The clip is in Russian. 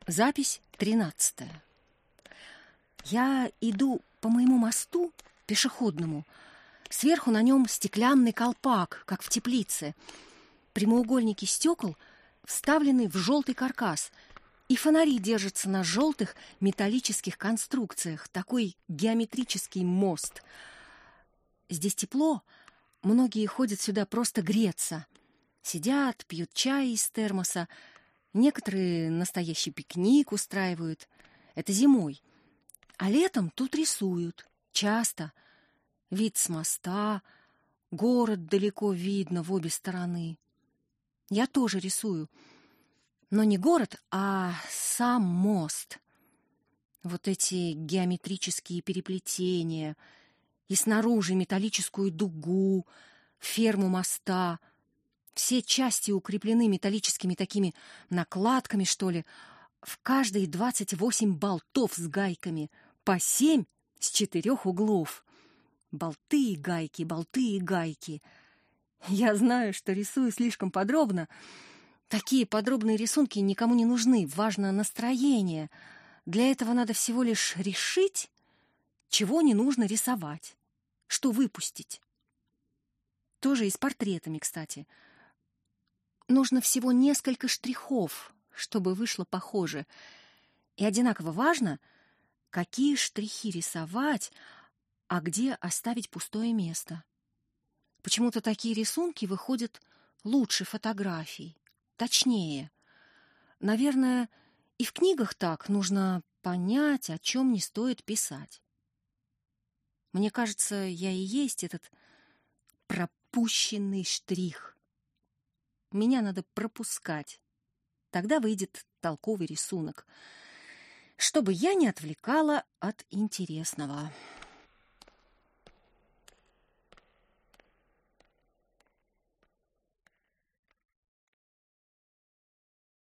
Запись 13. Я иду по моему мосту пешеходному. Сверху на нем стеклянный колпак, как в теплице. Прямоугольники стекол вставлены в желтый каркас, и фонари держатся на желтых металлических конструкциях. Такой геометрический мост. Здесь тепло. Многие ходят сюда просто греться. Сидят, пьют чай из термоса. Некоторые настоящий пикник устраивают. Это зимой. А летом тут рисуют. Часто. Вид с моста, город далеко видно в обе стороны. Я тоже рисую. Но не город, а сам мост. Вот эти геометрические переплетения. И снаружи металлическую дугу, ферму моста. Все части укреплены металлическими такими накладками, что ли. В каждой 28 болтов с гайками, по 7 с 4 углов. Болты и гайки, болты и гайки. Я знаю, что рисую слишком подробно. Такие подробные рисунки никому не нужны. Важно настроение. Для этого надо всего лишь решить, чего не нужно рисовать, что выпустить. Тоже и с портретами, кстати. Нужно всего несколько штрихов, чтобы вышло похоже. И одинаково важно, какие штрихи рисовать, а где оставить пустое место. Почему-то такие рисунки выходят лучше фотографий, точнее. Наверное, и в книгах так нужно понять, о чем не стоит писать. Мне кажется, я и есть этот пропущенный штрих. Меня надо пропускать. Тогда выйдет толковый рисунок, чтобы я не отвлекала от интересного.